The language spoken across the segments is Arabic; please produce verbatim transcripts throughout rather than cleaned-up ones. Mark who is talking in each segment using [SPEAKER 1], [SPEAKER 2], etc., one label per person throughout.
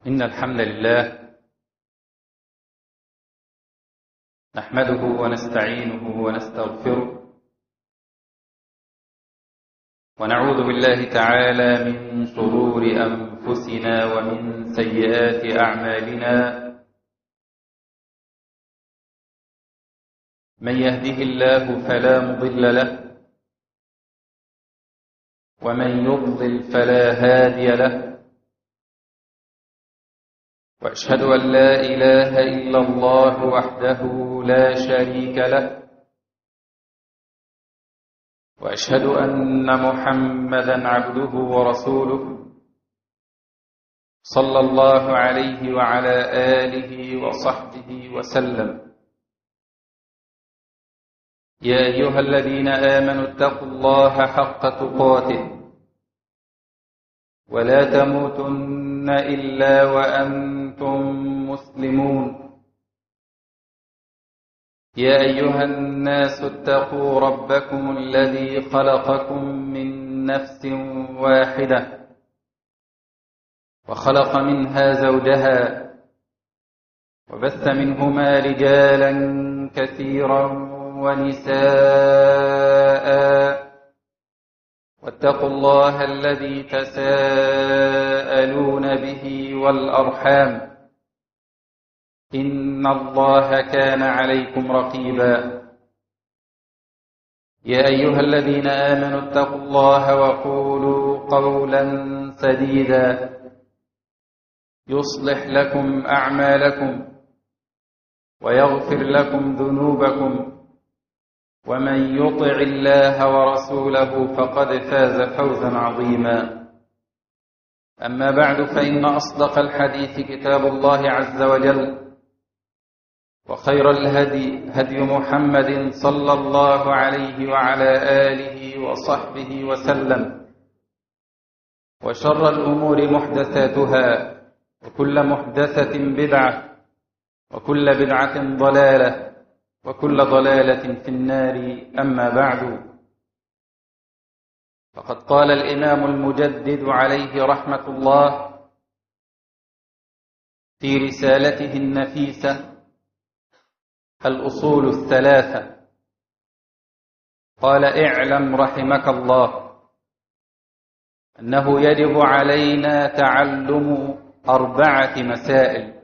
[SPEAKER 1] إن الحمد لله نحمده ونستعينه ونستغفره ونعوذ بالله تعالى من شرور أنفسنا ومن سيئات أعمالنا. من يهده الله فلا مضل له ومن يضلل فلا هادي له، وأشهد أن لا إله إلا الله وحده لا شريك له، وأشهد أن محمدا عبده ورسوله صلى الله عليه وعلى آله وصحبه وسلم. يا أيها الذين آمنوا اتقوا الله حق تقاته ولا تموتن إلا وأنتم مسلمون. يا أيها الناس اتقوا ربكم الذي خلقكم من نفس واحدة وخلق منها زوجها وبث منهما رجالا كثيرا ونساء، واتقوا الله الذي تساءلون به والأرحام إن الله كان عليكم رقيبا. يا أيها الذين آمنوا اتقوا الله وقولوا قولا سديدا يصلح لكم أعمالكم ويغفر لكم ذنوبكم، ومن يطع الله ورسوله فقد فاز فوزا عظيما. أما بعد، فإن أصدق الحديث كتاب الله عز وجل، وخير الهدي هدي محمد صلى الله عليه وعلى آله وصحبه وسلم، وشر الأمور محدثاتها، وكل محدثة بدعة، وكل بدعة ضلالة، وكل ضلالة في النار. أما بعد، فقد قال الإمام المجدد عليه رحمة الله في رسالته النفيسة الأصول الثلاثة، قال: اعلم رحمك الله أنه يجب علينا تعلم أربعة مسائل.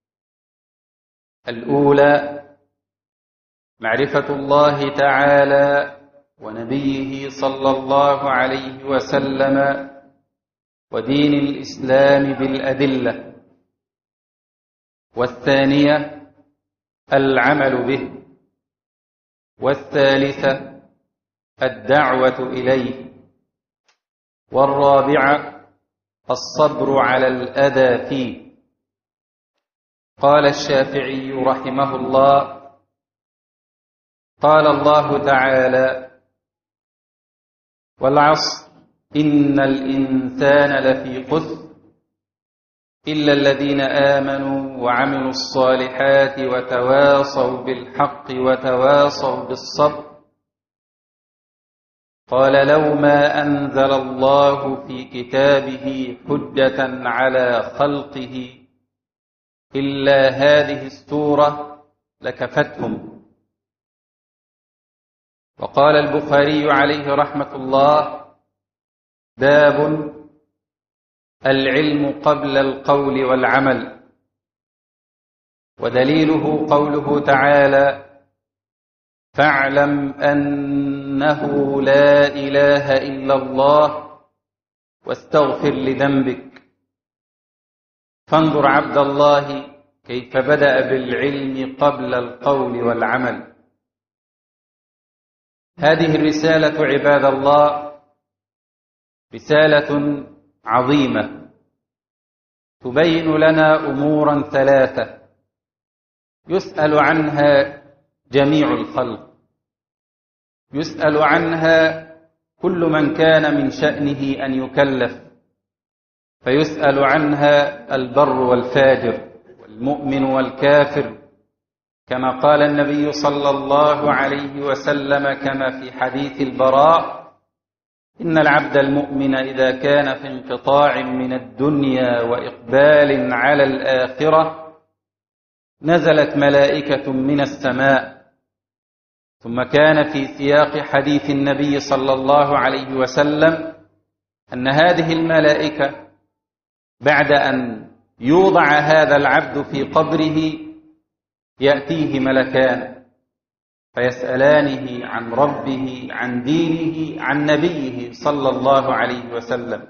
[SPEAKER 1] الأولى معرفة الله تعالى ونبيه صلى الله عليه وسلم ودين الإسلام بالأدلة. والثانية العمل به. والثالثة الدعوة إليه. والرابعة الصبر على الأذى فيه. قال الشافعي رحمه الله: قال الله تعالى: والعصر إن الإنسان لفي خسر إلا الذين آمنوا وعملوا الصالحات وتواصوا بالحق وتواصوا بالصبر. قال: لو ما أنزل الله في كتابه حجة على خلقه إلا هذه السورة لكفتهم. وقال البخاري عليه رحمة الله: باب العلم قبل القول والعمل. ودليله قوله تعالى: فاعلم أنه لا إله إلا الله واستغفر لذنبك. فانظر عبد الله كيف بدأ بالعلم قبل القول والعمل. هذه الرسالة عباد الله رسالة عظيمة تبين لنا أمورا ثلاثة يسأل عنها جميع الخلق. يسأل عنها كل من كان من شأنه أن يكلف، فيسأل عنها البر والفاجر والمؤمن والكافر، كما قال النبي صلى الله عليه وسلم كما في حديث البراء: إن العبد المؤمن إذا كان في انقطاع من الدنيا وإقبال على الآخرة نزلت ملائكة من السماء. ثم كان في سياق حديث النبي صلى الله عليه وسلم أن هذه الملائكة بعد أن يوضع هذا العبد في قبره يأتيه ملكان فيسألانه عن ربه، عن دينه، عن نبيه صلى الله عليه وسلم.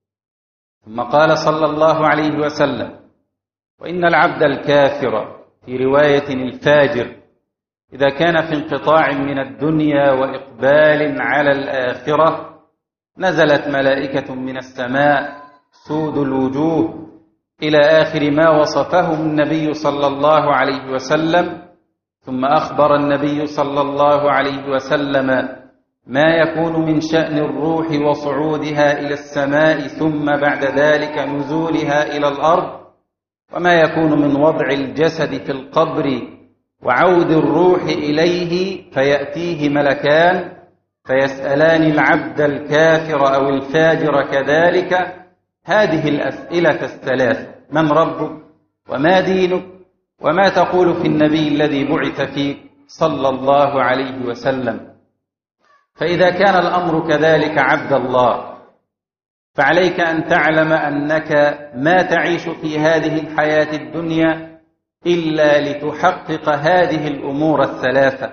[SPEAKER 1] ثم قال صلى الله عليه وسلم: وإن العبد الكافر، في رواية الفاجر، إذا كان في انقطاع من الدنيا وإقبال على الآخرة نزلت ملائكة من السماء سود الوجوه إلى آخر ما وصفهم النبي صلى الله عليه وسلم. ثم أخبر النبي صلى الله عليه وسلم ما يكون من شأن الروح وصعودها إلى السماء ثم بعد ذلك نزولها إلى الأرض، وما يكون من وضع الجسد في القبر وعود الروح إليه فيأتيه ملكان فيسألان العبد الكافر أو الفاجر كذلك هذه الأسئلة الثلاث: من ربك؟ وما دينك؟ وما تقول في النبي الذي بعث فيك صلى الله عليه وسلم؟ فإذا كان الأمر كذلك عبد الله، فعليك أن تعلم أنك ما تعيش في هذه الحياة الدنيا إلا لتحقق هذه الأمور الثلاثة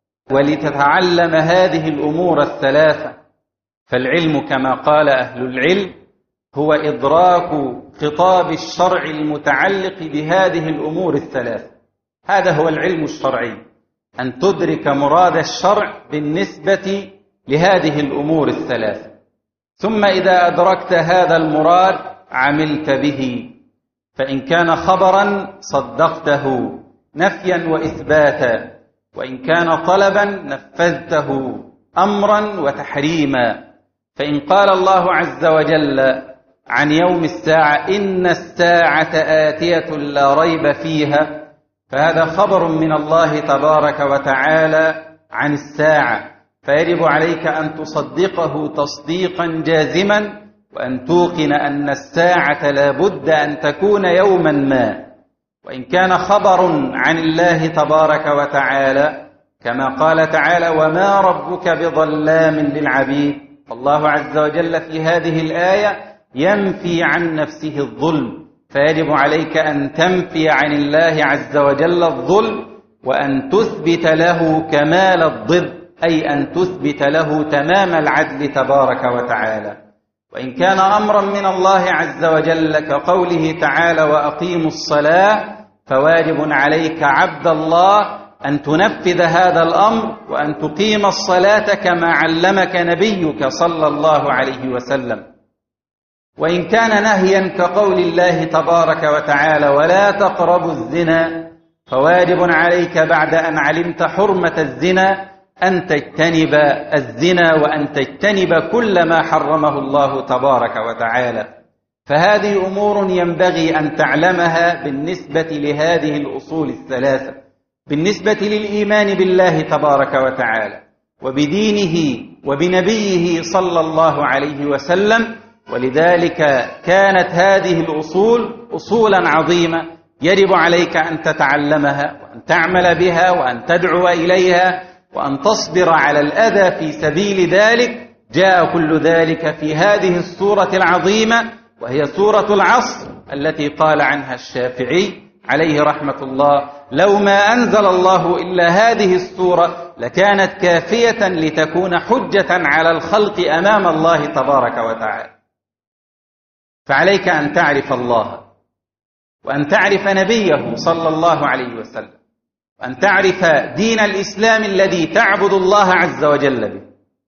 [SPEAKER 1] ولتتعلم هذه الأمور الثلاثة. فالعلم كما قال أهل العلم هو إدراك خطاب الشرع المتعلق بهذه الأمور الثلاثة. هذا هو العلم الشرعي، أن تدرك مراد الشرع بالنسبة لهذه الأمور الثلاثة. ثم إذا أدركت هذا المراد عملت به، فإن كان خبرا صدقته نفيا وإثباتا، وإن كان طلبا نفذته أمرا وتحريما. فإن قال الله عز وجل عن يوم الساعة: إن الساعة آتية لا ريب فيها، فهذا خبر من الله تبارك وتعالى عن الساعة، فيجب عليك أن تصدقه تصديقا جازما، وأن توقن أن الساعة لا بد أن تكون يوما ما. وإن كان خبر عن الله تبارك وتعالى كما قال تعالى: وما ربك بظلام للعبيد، الله عز وجل في هذه الآية ينفي عن نفسه الظلم، فيجب عليك أن تنفي عن الله عز وجل الظلم، وأن تثبت له كمال الضد، أي أن تثبت له تمام العدل تبارك وتعالى. وإن كان أمرا من الله عز وجل كقوله تعالى: وأقيموا الصلاة، فواجب عليك عبد الله أن تنفذ هذا الأمر وأن تقيم الصلاة كما علمك نبيك صلى الله عليه وسلم. وإن كان نهيا كقول الله تبارك وتعالى: ولا تقربوا الزنا، فواجب عليك بعد أن علمت حرمة الزنا أن تجتنب الزنا وأن تجتنب كل ما حرمه الله تبارك وتعالى. فهذه أمور ينبغي أن تعلمها بالنسبة لهذه الأصول الثلاثة، بالنسبة للإيمان بالله تبارك وتعالى وبدينه وبنبيه صلى الله عليه وسلم. ولذلك كانت هذه الأصول أصولا عظيمة يجب عليك أن تتعلمها وأن تعمل بها وأن تدعو إليها وأن تصبر على الأذى في سبيل ذلك. جاء كل ذلك في هذه السورة العظيمة، وهي سورة العصر التي قال عنها الشافعي عليه رحمة الله: لو ما أنزل الله إلا هذه السورة لكانت كافية لتكون حجة على الخلق أمام الله تبارك وتعالى. فعليك أن تعرف الله، وأن تعرف نبيه صلى الله عليه وسلم، وأن تعرف دين الإسلام الذي تعبد الله عز وجل به.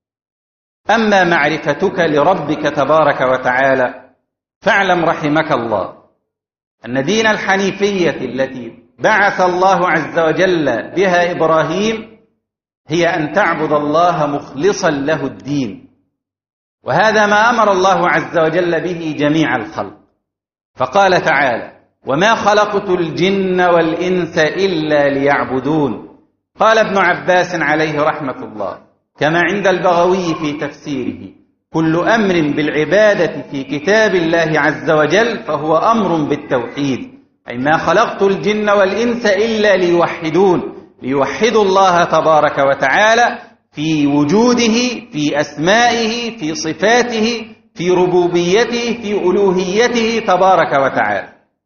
[SPEAKER 1] أما معرفتك لربك تبارك وتعالى فاعلم رحمك الله أن دين الحنيفية التي بعث الله عز وجل بها إبراهيم هي أن تعبد الله مخلصا له الدين، وهذا ما أمر الله عز وجل به جميع الخلق. فقال تعالى: وما خلقت الجن والإنس إلا ليعبدون. قال ابن عباس عليه رحمة الله كما عند البغوي في تفسيره: كل أمر بالعبادة في كتاب الله عز وجل فهو أمر بالتوحيد، أي ما خلقت الجن والإنس إلا ليوحدون، ليوحدوا الله تبارك وتعالى في وجوده، في أسمائه، في صفاته، في ربوبيته، في ألوهيته تبارك وتعالى.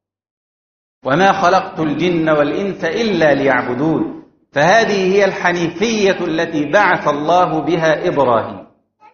[SPEAKER 1] وما خلقت الجن والإنس إلا ليعبدون، فهذه هي الحنيفية التي بعث الله بها إبراهيم.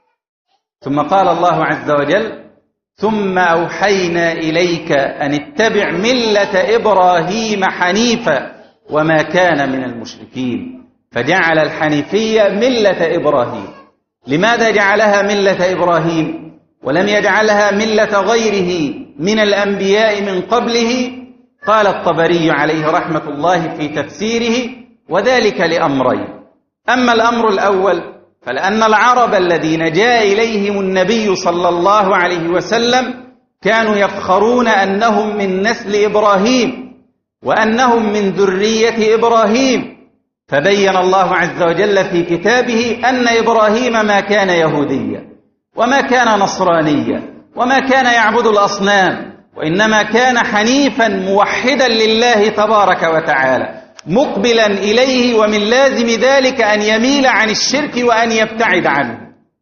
[SPEAKER 1] ثم قال الله عز وجل: ثم أوحينا إليك أن اتبع ملة إبراهيم حنيفا وما كان من المشركين، فجعل الحنيفية ملة إبراهيم. لماذا جعلها ملة إبراهيم ولم يجعلها ملة غيره من الأنبياء من قبله؟ قال الطبري عليه رحمة الله في تفسيره: وذلك لأمرين. أما الأمر الأول فلأن العرب الذين جاء إليهم النبي صلى الله عليه وسلم كانوا يفخرون أنهم من نسل إبراهيم وأنهم من ذرية إبراهيم، فبين الله عز وجل في كتابه أن إبراهيم ما كان يهوديا وما كان نصرانيا وما كان يعبد الأصنام، وإنما كان حنيفا موحدا لله تبارك وتعالى، مقبلا إليه، ومن لازم ذلك أن يميل عن الشرك وأن يبتعد عنه.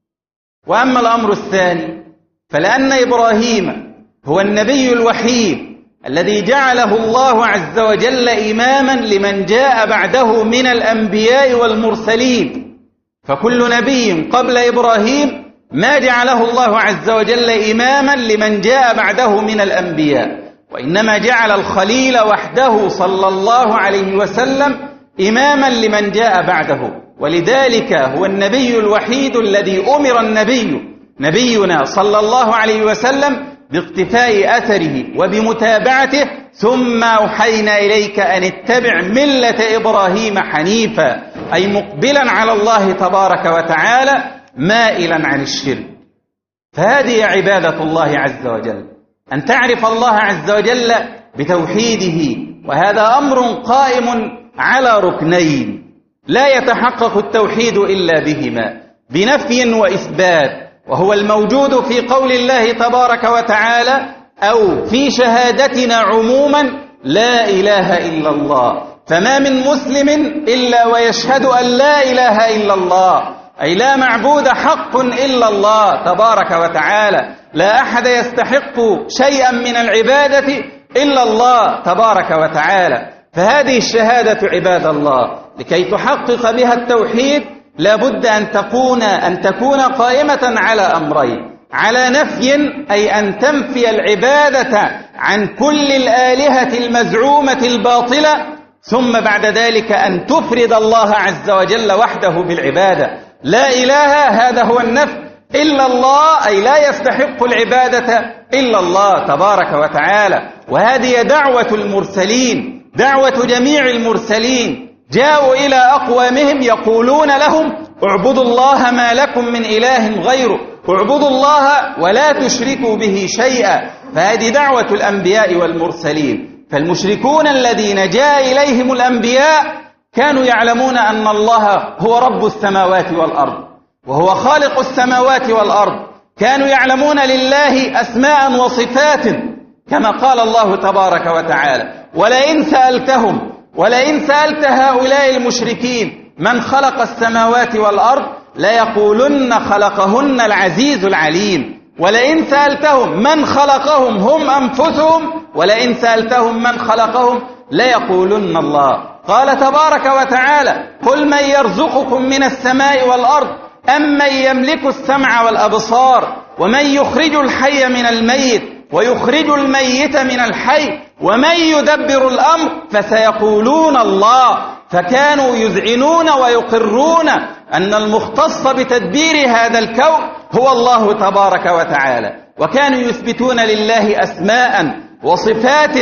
[SPEAKER 1] وأما الأمر الثاني فلأن إبراهيم هو النبي الوحيد الذي جعله الله عز وجل إماما لمن جاء بعده من الأنبياء والمرسلين، فكل نبي قبل إبراهيم ما جعله الله عز وجل إماما لمن جاء بعده من الأنبياء، وإنما جعل الخليل وحده صلى الله عليه وسلم إماما لمن جاء بعده. ولذلك هو النبي الوحيد الذي أمر النبي نبينا صلى الله عليه وسلم باقتفاء أثره وبمتابعته: ثم أوحينا إليك أن اتبع ملة إبراهيم حنيفا، أي مقبلا على الله تبارك وتعالى مائلا عن الشرك. فهذه عبادة الله عز وجل، أن تعرف الله عز وجل بتوحيده، وهذا أمر قائم على ركنين لا يتحقق التوحيد إلا بهما، بنفي وإثبات، وهو الموجود في قول الله تبارك وتعالى أو في شهادتنا عموما: لا إله إلا الله. فما من مسلم إلا ويشهد أن لا إله إلا الله، أي لا معبود حق إلا الله تبارك وتعالى، لا أحد يستحق شيئا من العبادة إلا الله تبارك وتعالى. فهذه الشهادة عباد الله لكي تحقق بها التوحيد لا بد أن تكون أن تكون قائمة على أمرين: على نفي، أي أن تنفي العبادة عن كل الآلهة المزعومة الباطلة، ثم بعد ذلك أن تفرد الله عز وجل وحده بالعبادة. لا إله، هذا هو النفي، إلا الله، أي لا يستحق العبادة إلا الله تبارك وتعالى. وهذه دعوة المرسلين، دعوة جميع المرسلين، جاءوا إلى أقوامهم يقولون لهم: اعبدوا الله ما لكم من إله غيره، اعبدوا الله ولا تشركوا به شيئا. فهذه دعوة الأنبياء والمرسلين. فالمشركون الذين جاء إليهم الأنبياء كانوا يعلمون أن الله هو رب السماوات والأرض وهو خالق السماوات والأرض، كانوا يعلمون لله أسماء وصفات كما قال الله تبارك وتعالى: ولئن سألتهم ولئن سألت هؤلاء المشركين من خلق السماوات والأرض ليقولن خلقهن العزيز العليم. ولئن سألتهم من خلقهم هم أنفسهم ولئن سألتهم من خلقهم ليقولن الله. قال تبارك وتعالى: قل من يرزقكم من السماء والأرض أم من يملك السمع والأبصار ومن يخرج الحي من الميت ويخرج الميت من الحي ومن يدبر الأمر فسيقولون الله. فكانوا يذعنون ويقرون أن المختص بتدبير هذا الكون هو الله تبارك وتعالى، وكانوا يثبتون لله أسماء وصفات،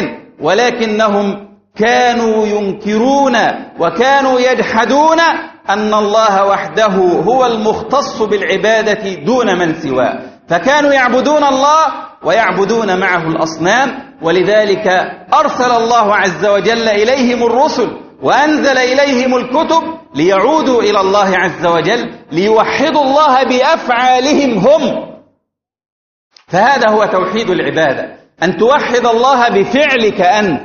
[SPEAKER 1] ولكنهم كانوا ينكرون وكانوا يجحدون أن الله وحده هو المختص بالعبادة دون من سواه. فكانوا يعبدون الله ويعبدون معه الأصنام، ولذلك أرسل الله عز وجل إليهم الرسل وأنزل إليهم الكتب ليعودوا إلى الله عز وجل، ليوحدوا الله بأفعالهم هم فهذا هو توحيد العبادة، أن توحد الله بفعلك أنت،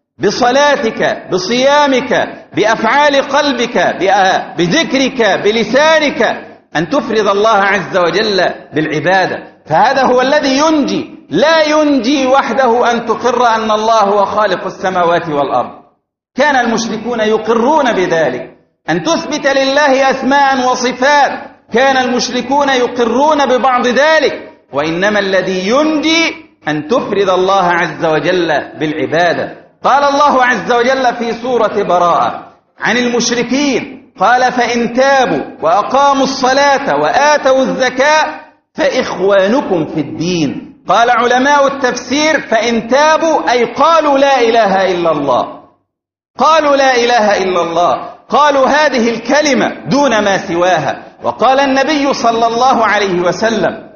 [SPEAKER 1] بصلاتك، بصيامك، بأفعال قلبك، بذكرك، بلسانك، أن تفرض الله عز وجل بالعبادة. فهذا هو الذي ينجي. لا ينجي وحده أن تقر أن الله هو خالق السماوات والأرض. كان المشركون يقرون بذلك، أن تثبت لله أسماء وصفات، كان المشركون يقرون ببعض ذلك. وإنما الذي ينجي أن تفرض الله عز وجل بالعبادة. قال الله عز وجل في سورة براءة عن المشركين، قال: فإن تابوا وأقاموا الصلاة وآتوا الزكاة فإخوانكم في الدين. قال علماء التفسير: فإن تابوا أي قالوا لا إله إلا الله، قالوا لا إله إلا الله، قالوا هذه الكلمة دون ما سواها. وقال النبي صلى الله عليه وسلم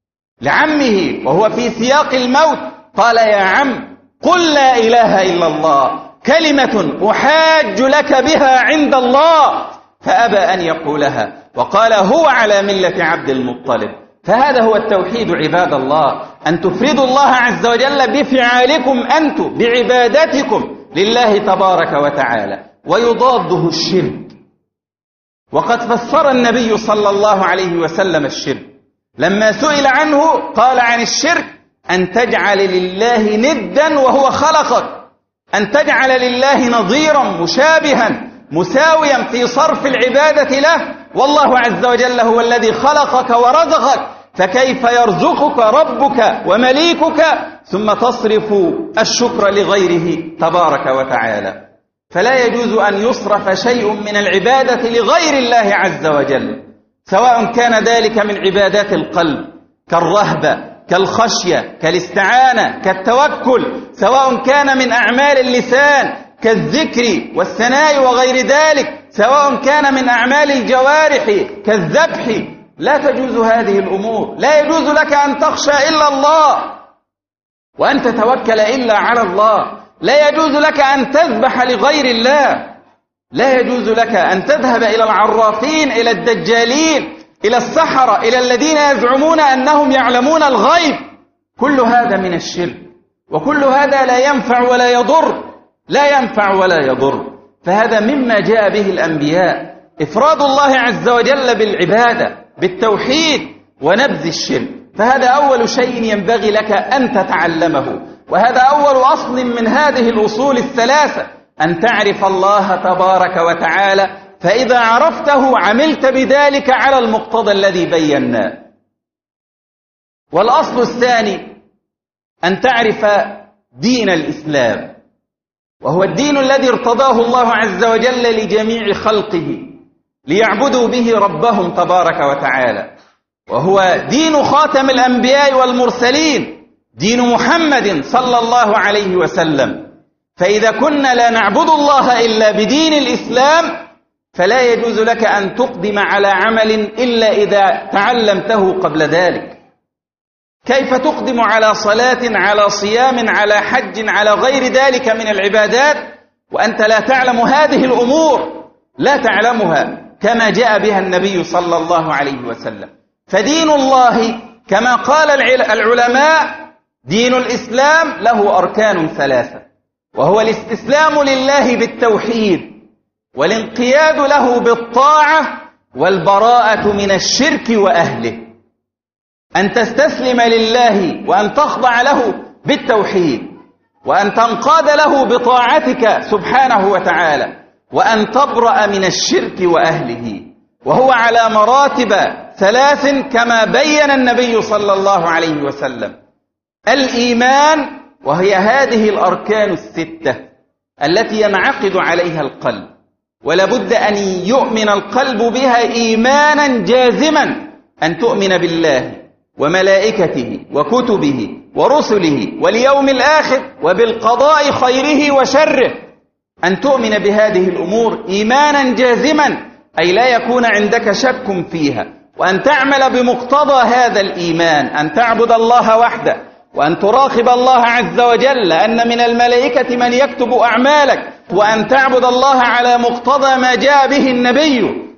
[SPEAKER 1] لعمه وهو في سياق الموت، قال: يا عم قل لا إله إلا الله، كلمة أحاج لك بها عند الله، فأبى أن يقولها، وقال: هو على ملة عبد المطلب. فهذا هو التوحيد عباد الله، أن تفردوا الله عز وجل بفعالكم أنتم، بعبادتكم لله تبارك وتعالى. ويضاده الشرك، وقد فسر النبي صلى الله عليه وسلم الشرك لما سئل عنه، قال عن الشرك: أن تجعل لله ندا وهو خلقك، أن تجعل لله نظيرا مشابها مساويا في صرف العبادة له، والله عز وجل هو الذي خلقك ورزقك، فكيف يرزقك ربك ومليكك ثم تصرف الشكر لغيره تبارك وتعالى؟ فلا يجوز أن يصرف شيء من العبادة لغير الله عز وجل، سواء كان ذلك من عبادات القلب كالرهبة، كالخشية، كالاستعانة، كالتوكل، سواء كان من أعمال اللسان كالذكر والثناء وغير ذلك، سواء كان من أعمال الجوارح كالذبح. لا تجوز هذه الأمور. لا يجوز لك أن تخشى إلا الله وأن تتوكل إلا على الله. لا يجوز لك أن تذبح لغير الله. لا يجوز لك أن تذهب إلى العرافين، إلى الدجالين، إلى السحرة، إلى الذين يزعمون أنهم يعلمون الغيب. كل هذا من الشرك، وكل هذا لا ينفع ولا يضر، لا ينفع ولا يضر. فهذا مما جاء به الأنبياء، إفراد الله عز وجل بالعبادة، بالتوحيد، ونبذ الشرك. فهذا أول شيء ينبغي لك أن تتعلمه، وهذا أول أصل من هذه الأصول الثلاثة، أن تعرف الله تبارك وتعالى، فإذا عرفته عملت بذلك على المقتضى الذي بيناه. والأصل الثاني أن تعرف دين الإسلام، وهو الدين الذي ارتضاه الله عز وجل لجميع خلقه ليعبدوا به ربهم تبارك وتعالى، وهو دين خاتم الأنبياء والمرسلين، دين محمد صلى الله عليه وسلم. فإذا كنا لا نعبد الله إلا بدين الإسلام، فلا يجوز لك أن تقدم على عمل إلا إذا تعلمته قبل ذلك. كيف تقدم على صلاة، على صيام، على حج، على غير ذلك من العبادات وأنت لا تعلم هذه الأمور؟ لا تعلمها كما جاء بها النبي صلى الله عليه وسلم. فدين الله كما قال العلماء، دين الإسلام له أركان ثلاثة، وهو الاستسلام لله بالتوحيد، والانقياد له بالطاعة، والبراءة من الشرك وأهله. أن تستسلم لله وأن تخضع له بالتوحيد، وأن تنقاد له بطاعتك سبحانه وتعالى، وأن تبرأ من الشرك وأهله، وهو على مراتب ثلاث كما بين النبي صلى الله عليه وسلم. الإيمان، وهي هذه الأركان الستة التي ينعقد عليها القلب، ولابد أن يؤمن القلب بها إيمانا جازما، أن تؤمن بالله وملائكته وكتبه ورسله واليوم الآخر وبالقضاء خيره وشره. أن تؤمن بهذه الأمور إيمانا جازما، أي لا يكون عندك شك فيها، وأن تعمل بمقتضى هذا الإيمان، أن تعبد الله وحده، وأن تراقب الله عز وجل أن من الملائكة من يكتب أعمالك، وأن تعبد الله على مقتضى ما جاء به النبي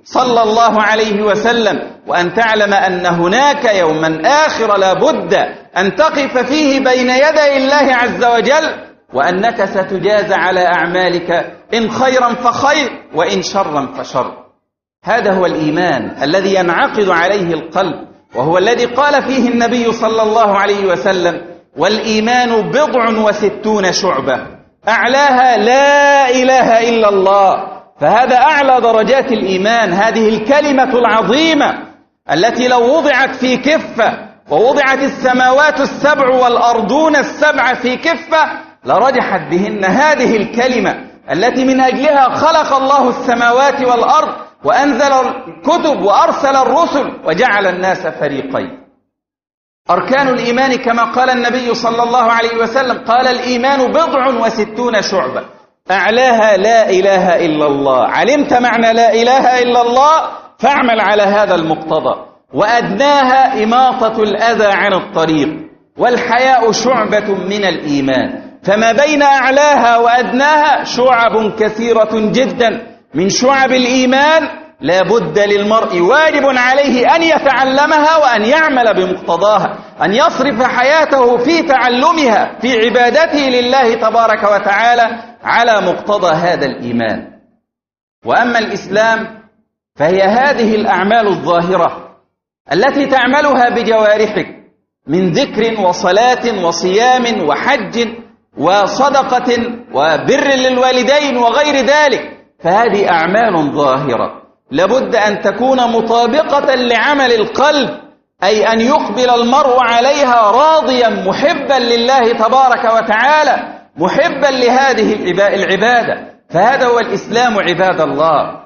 [SPEAKER 1] صلى الله عليه وسلم، وأن تعلم أن هناك يوما آخر لا بد أن تقف فيه بين يدي الله عز وجل، وأنك ستجازى على أعمالك إن خيرا فخير وإن شرا فشر. هذا هو الإيمان الذي ينعقد عليه القلب، وهو الذي قال فيه النبي صلى الله عليه وسلم: والإيمان بضع وستون شعبة أعلاها لا إله إلا الله. فهذا أعلى درجات الإيمان، هذه الكلمة العظيمة التي لو وضعت في كفة ووضعت السماوات السبع والأرضون السبع في كفة لرجحت بهن هذه الكلمة التي من أجلها خلق الله السماوات والأرض وأنزل الكتب وأرسل الرسل وجعل الناس فريقين. أركان الإيمان كما قال النبي صلى الله عليه وسلم، قال: الإيمان بضع وستون شعبة أعلاها لا إله إلا الله. علمت معنى لا إله إلا الله فاعمل على هذا المقتضى. وأدناها إماطة الأذى عن الطريق، والحياء شعبة من الإيمان. فما بين أعلاها وأدناها شعب كثيرة جدا من شعب الإيمان، لا بد للمرء واجب عليه أن يتعلمها وأن يعمل بمقتضاها، أن يصرف حياته في تعلمها في عبادته لله تبارك وتعالى على مقتضى هذا الإيمان. وأما الإسلام فهي هذه الأعمال الظاهرة التي تعملها بجوارحك من ذكر وصلاة وصيام وحج وصدقة وبر للوالدين وغير ذلك، فهذه أعمال ظاهرة لابد أن تكون مطابقة لعمل القلب، أي أن يقبل المرء عليها راضيا محبا لله تبارك وتعالى، محبا لهذه العبادة. فهذا هو الإسلام عباد الله،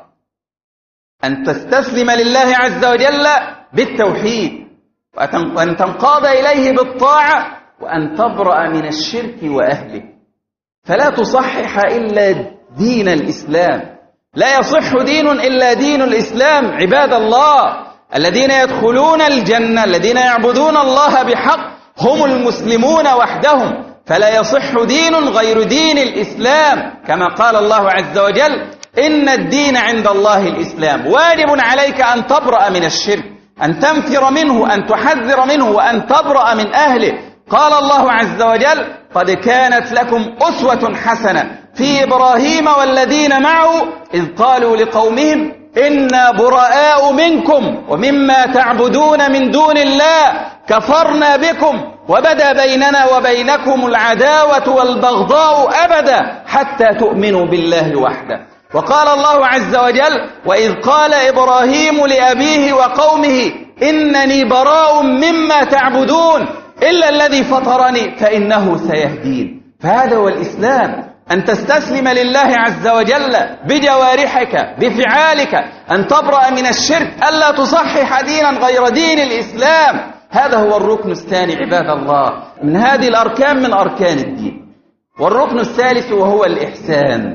[SPEAKER 1] أن تستسلم لله عز وجل بالتوحيد، وأن تنقاد إليه بالطاعة، وأن تبرأ من الشرك وأهله. فلا تصحح إلا دين الإسلام، لا يصح دين إلا دين الإسلام عباد الله. الذين يدخلون الجنة الذين يعبدون الله بحق هم المسلمون وحدهم، فلا يصح دين غير دين الإسلام، كما قال الله عز وجل: إن الدين عند الله الإسلام. واجب عليك أن تبرأ من الشرك، أن تنفر منه، أن تحذر منه، وأن تبرأ من أهله. قال الله عز وجل: قد كانت لكم أسوة حسنة في إبراهيم والذين معه إذ قالوا لقومهم إنا براء منكم ومما تعبدون من دون الله كفرنا بكم وبدا بيننا وبينكم العداوة والبغضاء أبدا حتى تؤمنوا بالله وحده. وقال الله عز وجل: وإذ قال إبراهيم لأبيه وقومه إنني براء مما تعبدون إلا الذي فطرني فإنه سيهدين. فهذا هو الإسلام، أن تستسلم لله عز وجل بجوارحك بفعالك، أن تبرأ من الشرك، ألا تصحح دينا غير دين الإسلام. هذا هو الركن الثاني عباد الله من هذه الأركان من أركان الدين. والركن الثالث وهو الإحسان،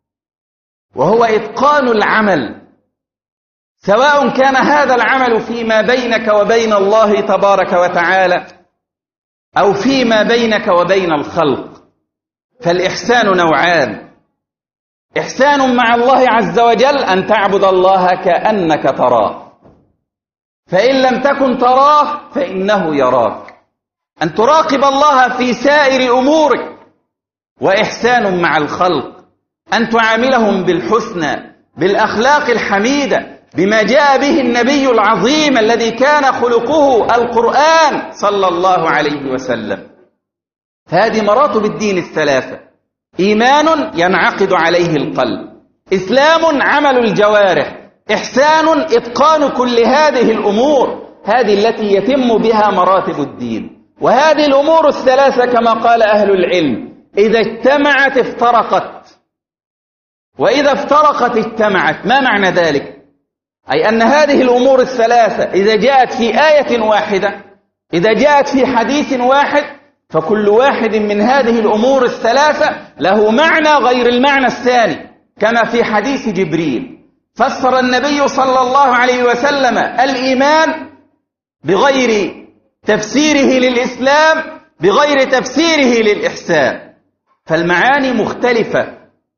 [SPEAKER 1] وهو إتقان العمل، سواء كان هذا العمل فيما بينك وبين الله تبارك وتعالى أو فيما بينك وبين الخلق. فالإحسان نوعان: إحسان مع الله عز وجل أن تعبد الله كأنك تراه، فإن لم تكن تراه فإنه يراك، أن تراقب الله في سائر أمورك. وإحسان مع الخلق أن تعاملهم بالحسنى، بالأخلاق الحميدة، بما جاء به النبي العظيم الذي كان خلقه القرآن صلى الله عليه وسلم. هذه مراتب الدين الثلاثة: إيمان ينعقد عليه القلب، إسلام عمل الجوارح، إحسان إتقان كل هذه الأمور، هذه التي يتم بها مراتب الدين. وهذه الأمور الثلاثة كما قال أهل العلم إذا اجتمعت افترقت، وإذا افترقت اجتمعت. ما معنى ذلك؟ أي أن هذه الأمور الثلاثة إذا جاءت في آية واحدة، إذا جاءت في حديث واحد، فكل واحد من هذه الأمور الثلاثة له معنى غير المعنى الثاني. كما في حديث جبريل فسر النبي صلى الله عليه وسلم الإيمان بغير تفسيره للإسلام، بغير تفسيره للإحسان، فالمعاني مختلفة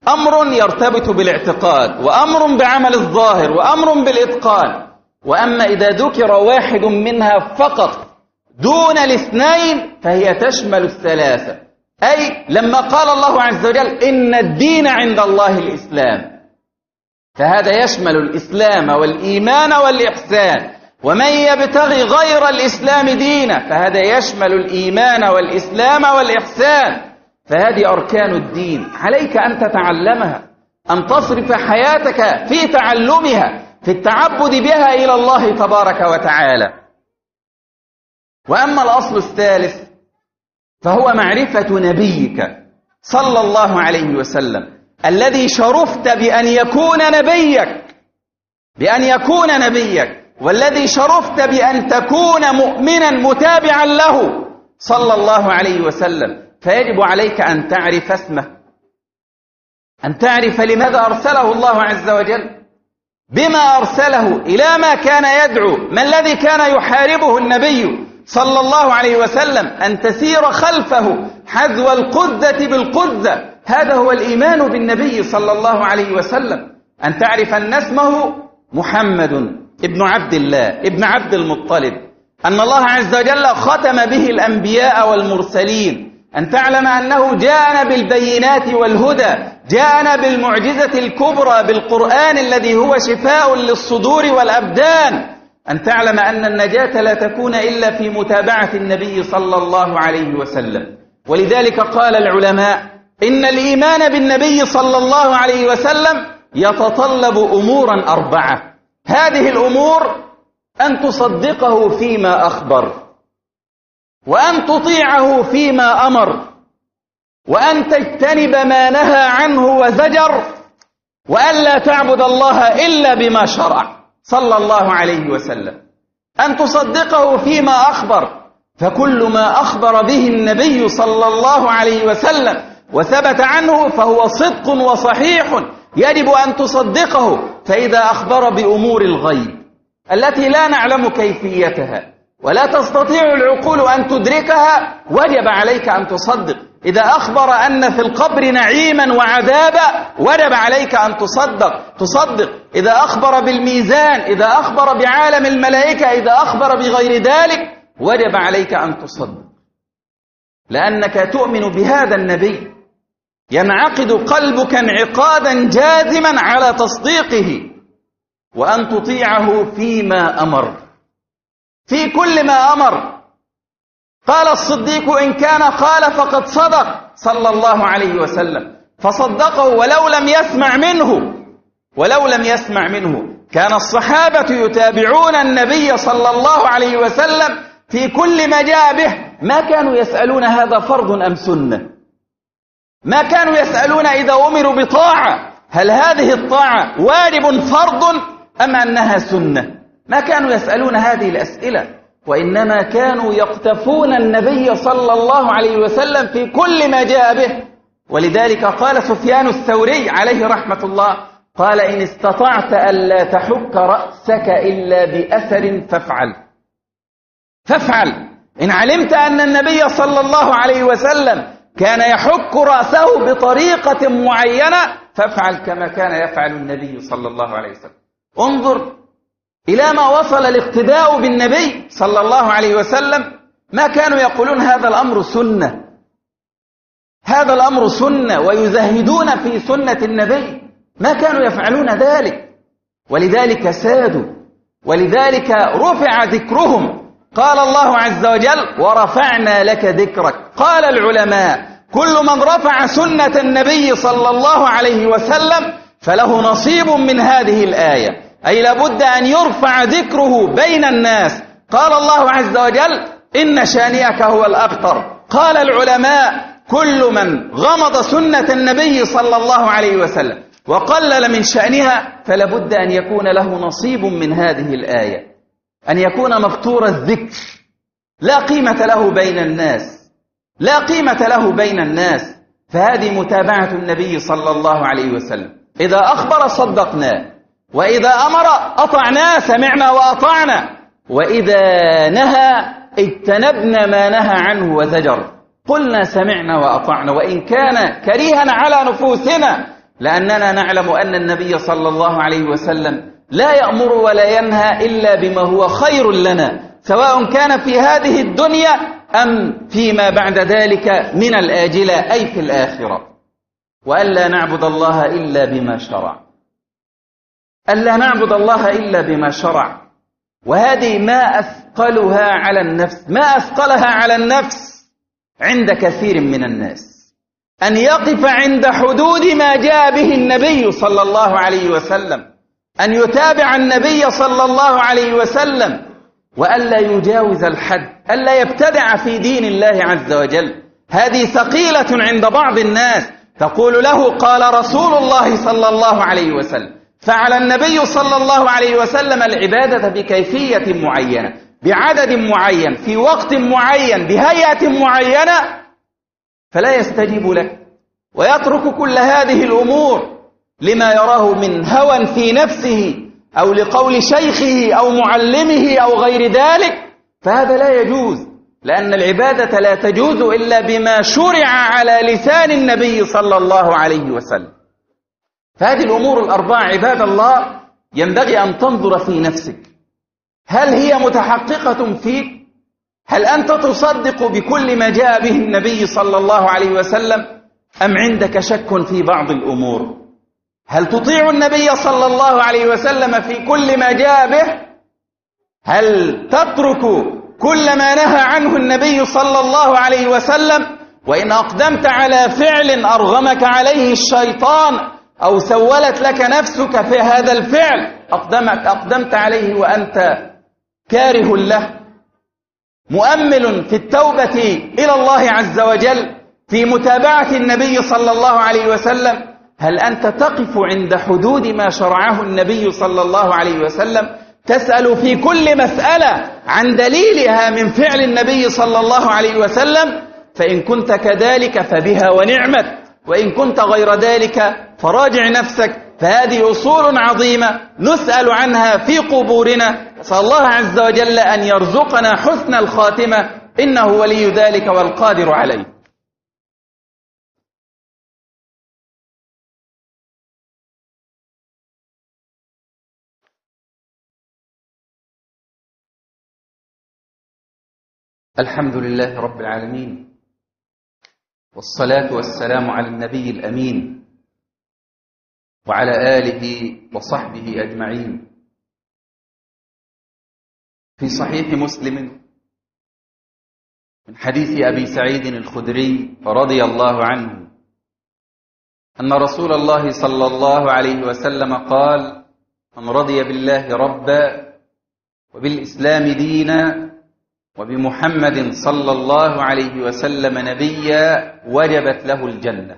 [SPEAKER 1] أمر يرتبط بالاعتقاد، وأمر بعمل الظاهر، وأمر بالإتقان. وأما إذا ذكر واحد منها فقط دون الاثنين فهي تشمل الثلاثة. أي لما قال الله عز وجل إن الدين عند الله الإسلام، فهذا يشمل الإسلام والإيمان والإحسان. ومن يبتغي غير الإسلام دينا فهذا يشمل الإيمان والإسلام والإحسان. فهذه أركان الدين، عليك أن تتعلمها، أن تصرف حياتك في تعلمها، في التعبد بها إلى الله تبارك وتعالى. وأما الأصل الثالث فهو معرفة نبيك صلى الله عليه وسلم الذي شرفت بأن يكون نبيك، بأن يكون نبيك، والذي شرفت بأن تكون مؤمنا متابعا له صلى الله عليه وسلم. فيجب عليك أن تعرف اسمه، أن تعرف لماذا أرسله الله عز وجل، بما أرسله، إلى ما كان يدعو، ما الذي كان يحاربه النبي صلى الله عليه وسلم، أن تسير خلفه حذو القذة بالقذة. هذا هو الإيمان بالنبي صلى الله عليه وسلم. أن تعرف أن اسمه محمد ابن عبد الله ابن عبد المطلب، أن الله عز وجل ختم به الأنبياء والمرسلين. أن تعلم أنه جاءنا بالبينات والهدى، جاءنا بالمعجزة الكبرى بالقرآن الذي هو شفاء للصدور والأبدان. أن تعلم أن النجاة لا تكون إلا في متابعة النبي صلى الله عليه وسلم. ولذلك قال العلماء إن الإيمان بالنبي صلى الله عليه وسلم يتطلب أمورا أربعة. هذه الأمور أن تصدقه فيما أخبر، وأن تطيعه فيما أمر، وأن تجتنب ما نهى عنه وزجر، وأن لا تعبد الله إلا بما شرع صلى الله عليه وسلم. أن تصدقه فيما أخبر، فكل ما أخبر به النبي صلى الله عليه وسلم وثبت عنه فهو صدق وصحيح، يجب أن تصدقه. فإذا أخبر بأمور الغيب التي لا نعلم كيفيتها ولا تستطيع العقول أن تدركها وجب عليك أن تصدق. إذا أخبر أن في القبر نعيما وعذابا وجب عليك أن تصدق تصدق إذا أخبر بالميزان، إذا أخبر بعالم الملائكة، إذا أخبر بغير ذلك وجب عليك أن تصدق، لأنك تؤمن بهذا النبي. ينعقد قلبك انعقادا جازما على تصديقه. وأن تطيعه فيما أمر، في كل ما أمر. قال الصديق إن كان قال فقد صدق صلى الله عليه وسلم، فصدقه ولو لم يسمع منه ولو لم يسمع منه. كان الصحابة يتابعون النبي صلى الله عليه وسلم في كل ما جاء به، ما كانوا يسألون هذا فرض أم سنة، ما كانوا يسألون إذا أمروا بطاعة هل هذه الطاعة واجب فرض أم أنها سنة. ما كانوا يسألون هذه الأسئلة، وإنما كانوا يقتفون النبي صلى الله عليه وسلم في كل ما جاء به. ولذلك قال سفيان الثوري عليه رحمة الله، قال إن استطعت ألا تحك رأسك إلا بأثر فافعل فافعل إن علمت أن النبي صلى الله عليه وسلم كان يحك رأسه بطريقة معينة فافعل كما كان يفعل النبي صلى الله عليه وسلم. انظر إلى ما وصل الاقتداء بالنبي صلى الله عليه وسلم. ما كانوا يقولون هذا الأمر سنة، هذا الأمر سنة، ويزهدون في سنة النبي، ما كانوا يفعلون ذلك. ولذلك سادوا، ولذلك رفع ذكرهم. قال الله عز وجل ورفعنا لك ذكرك. قال العلماء كل من رفع سنة النبي صلى الله عليه وسلم فله نصيب من هذه الآية، أي لابد أن يرفع ذكره بين الناس. قال الله عز وجل إن شانئك هو الأبتر. قال العلماء كل من غمض سنة النبي صلى الله عليه وسلم وقلل من شأنها فلابد أن يكون له نصيب من هذه الآية، أن يكون مفطور الذكر، لا قيمة له بين الناس، لا قيمة له بين الناس. فهذه متابعة النبي صلى الله عليه وسلم. إذا أخبر صدقناه، وإذا أمر أطعناه، سمعنا وأطعنا، وإذا نهى اجتنبنا ما نهى عنه وزجر، قلنا سمعنا وأطعنا وإن كان كريها على نفوسنا. لأننا نعلم أن النبي صلى الله عليه وسلم لا يأمر ولا ينهى إلا بما هو خير لنا، سواء كان في هذه الدنيا أم فيما بعد ذلك من الآجلة أي في الآخرة. وألا نعبد الله إلا بما شرع، ألا نعبد الله إلا بما شرع. وهذه ما أثقلها على النفس، ما أثقلها على النفس عند كثير من الناس، أن يقف عند حدود ما جاء به النبي صلى الله عليه وسلم، أن يتابع النبي صلى الله عليه وسلم، وألا يجاوز الحد، ألا يبتدع في دين الله عز وجل. هذه ثقيلة عند بعض الناس، تقول له قال رسول الله صلى الله عليه وسلم، فعل النبي صلى الله عليه وسلم العبادة بكيفية معينة، بعدد معين، في وقت معين، بهيئة معينة، فلا يستجيب لك ويترك كل هذه الأمور لما يراه من هوى في نفسه أو لقول شيخه أو معلمه أو غير ذلك، فهذا لا يجوز، لأن العبادة لا تجوز إلا بما شرع على لسان النبي صلى الله عليه وسلم. فهذه الأمور الأربعة عباد الله ينبغي أن تنظر في نفسك، هل هي متحققة فيك؟ هل أنت تصدق بكل ما جاء به النبي صلى الله عليه وسلم أم عندك شك في بعض الأمور؟ هل تطيع النبي صلى الله عليه وسلم في كل ما جاء به؟ هل تترك كل ما نهى عنه النبي صلى الله عليه وسلم؟ وإن أقدمت على فعل أرغمك عليه الشيطان أو سولت لك نفسك في هذا الفعل، أقدمت, أقدمت عليه وأنت كاره له، مؤمل في التوبة إلى الله عز وجل، في متابعة النبي صلى الله عليه وسلم، هل أنت تقف عند حدود ما شرعه النبي صلى الله عليه وسلم؟ تسأل في كل مسألة عن دليلها من فعل النبي صلى الله عليه وسلم؟ فإن كنت كذلك فبها ونعمت، وإن كنت غير ذلك فراجع نفسك. فهذه أصول عظيمة نسأل عنها في قبورنا، نسأل الله عز وجل أن يرزقنا حسن الخاتمة، إنه ولي ذلك والقادر عليه. الحمد لله رب العالمين، والصلاة والسلام على النبي الأمين وعلى آله وصحبه أجمعين. في صحيح مسلم من حديث أبي سعيد الخدري رضي الله عنه أن رسول الله صلى الله عليه وسلم قال: من رضي بالله ربا وبالإسلام دينا وبمحمد صلى الله عليه وسلم نبيا وجبت له الجنة.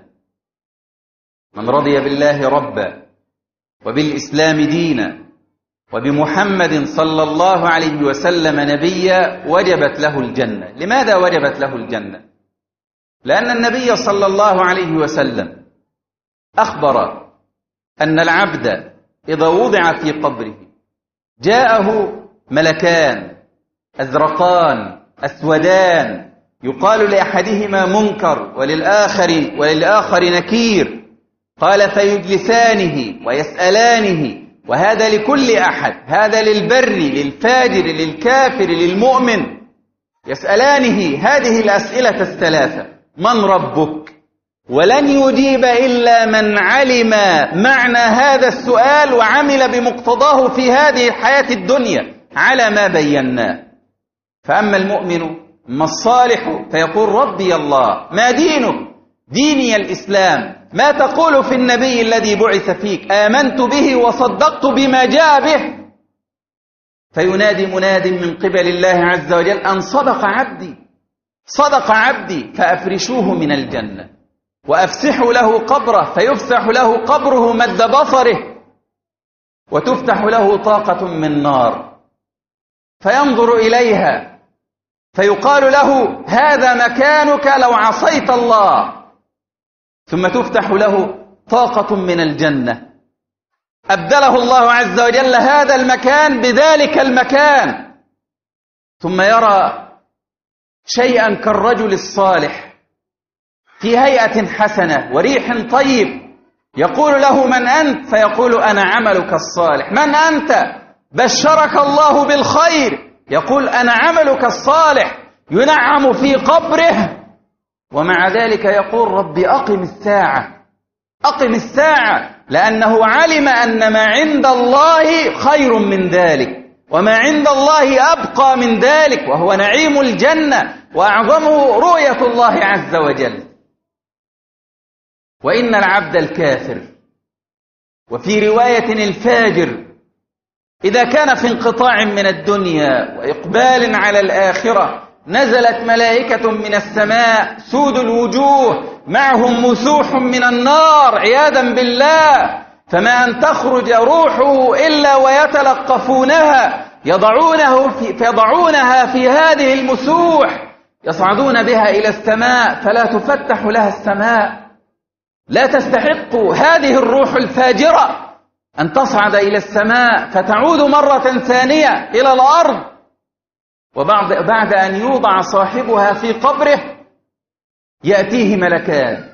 [SPEAKER 1] من رضي بالله ربا وبالإسلام دينا وبمحمد صلى الله عليه وسلم نبيا وجبت له الجنة. لماذا وجبت له الجنة؟ لأن النبي صلى الله عليه وسلم أخبر أن العبد إذا وضع في قبره جاءه ملكان أزرقان أسودان، يقال لأحدهما منكر وللآخر وللآخر نكير، قال فيجلسانه ويسألانه، وهذا لكل أحد، هذا للبر للفاجر للكافر للمؤمن، يسألانه هذه الأسئلة الثلاثة: من ربك؟ ولن يجيب إلا من علم معنى هذا السؤال وعمل بمقتضاه في هذه الحياة الدنيا على ما بيناه. فأما المؤمن ما الصالح فيقول ربي الله. ما دينك؟ ديني الإسلام. ما تقول في النبي الذي بعث فيك؟ آمنت به وصدقت بما جاء به. فينادي مناد من قبل الله عز وجل أن صدق عبدي، صدق عبدي، فأفرشوه من الجنة وأفسحوا له قبره، فيفسح له قبره مد بصره، وتفتح له طاقة من نار فينظر إليها فيقال له هذا مكانك لو عصيت الله، ثم تفتح له طاقة من الجنة أبدله الله عز وجل هذا المكان بذلك المكان، ثم يرى شيئا كالرجل الصالح في هيئة حسنة وريح طيب، يقول له: من أنت؟ فيقول: أنا عملك الصالح. من أنت؟ بشرك الله بالخير. يقول: أنا عملك الصالح. ينعم في قبره، ومع ذلك يقول: ربي أقم الساعة، أقم الساعة، لأنه علم أن ما عند الله خير من ذلك، وما عند الله أبقى من ذلك، وهو نعيم الجنة، وأعظمه رؤية الله عز وجل. وإن العبد الكافر، وفي رواية الفاجر، إذا كان في انقطاع من الدنيا وإقبال على الآخرة، نزلت ملائكة من السماء سود الوجوه، معهم مسوح من النار عياذا بالله، فما أن تخرج روحه إلا ويتلقفونها، يضعونه في فيضعونها في هذه المسوح، يصعدون بها إلى السماء، فلا تفتح لها السماء. لا تستحق هذه الروح الفاجرة أن تصعد إلى السماء، فتعود مرة ثانية إلى الأرض. وبعد بعد أن يوضع صاحبها في قبره، يأتيه ملكان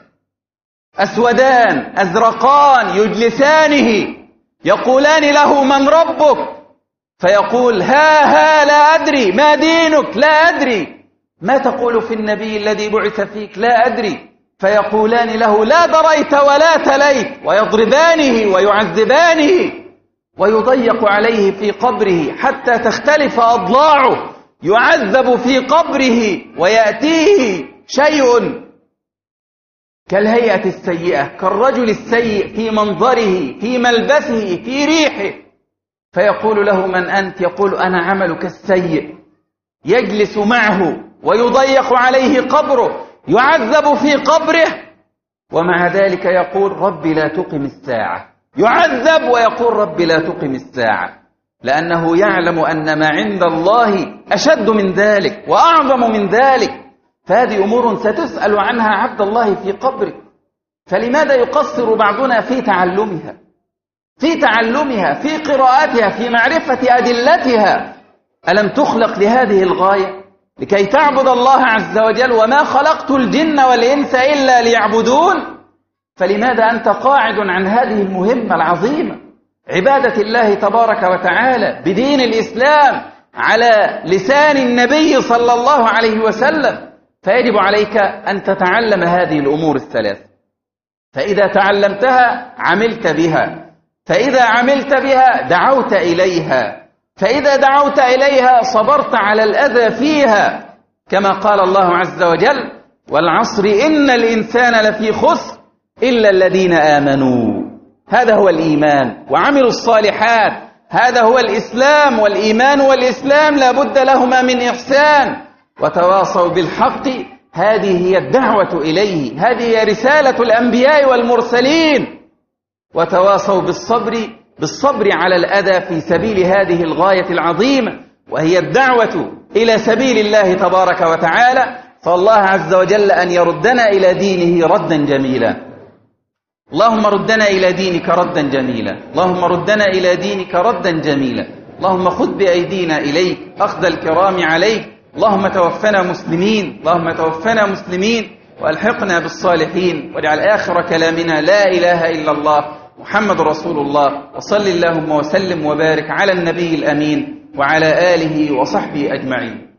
[SPEAKER 1] أسودان أزرقان يجلسانه، يقولان له: من ربك؟ فيقول: ها ها لا أدري. ما دينك؟ لا أدري. ما تقول في النبي الذي بعث فيك؟ لا أدري. فيقولان له: لا دريت ولا تليت، ويضربانه ويعذبانه، ويضيق عليه في قبره حتى تختلف أضلاعه، يعذب في قبره، ويأتيه شيء كالهيئة السيئة، كالرجل السيء في منظره، في ملبسه، في ريحه، فيقول له: من أنت؟ يقول: أنا عملك السيء. يجلس معه ويضيق عليه قبره، يعذب في قبره، ومع ذلك يقول: ربي لا تقم الساعة. يعذب ويقول: ربي لا تقم الساعة، لأنه يعلم أن ما عند الله أشد من ذلك وأعظم من ذلك. فهذه أمور ستسأل عنها عبد الله في قبره. فلماذا يقصر بعضنا في تعلمها، في تعلمها في قراءتها، في معرفة أدلتها؟ ألم تخلق لهذه الغاية، لكي تعبد الله عز وجل؟ وما خلقت الجن والإنس إلا ليعبدون. فلماذا أنت قاعد عن هذه المهمة العظيمة، عبادة الله تبارك وتعالى بدين الإسلام على لسان النبي صلى الله عليه وسلم؟ فيجب عليك أن تتعلم هذه الأمور الثلاث، فإذا تعلمتها عملت بها، فإذا عملت بها دعوت إليها، فإذا دعوت إليها صبرت على الأذى فيها، كما قال الله عز وجل: والعصر إن الإنسان لفي خسر إلا الذين آمنوا. هذا هو الإيمان، وعملوا الصالحات. هذا هو الإسلام، والإيمان والإسلام لا بد لهما من إحسان. وتواصوا بالحق، هذه هي الدعوة إليه، هذه هي رسالة الأنبياء والمرسلين. وتواصوا بالصبر بالصبر على الأذى في سبيل هذه الغاية العظيمة، وهي الدعوة إلى سبيل الله تبارك وتعالى. فالله عز وجل أن يردنا إلى دينه ردا جميلا. اللهم ردنا إلى دينك ردا جميلا، اللهم ردنا إلى دينك ردا جميلا. اللهم خذ بأيدينا إليك أخذ الكرام عليك. اللهم توفنا مسلمين، اللهم توفنا مسلمين، وألحقنا بالصالحين، واجعل آخر كلامنا لا إله إلا الله محمد رسول الله. وصل اللهم وسلم وبارك على النبي الأمين وعلى آله وصحبه أجمعين.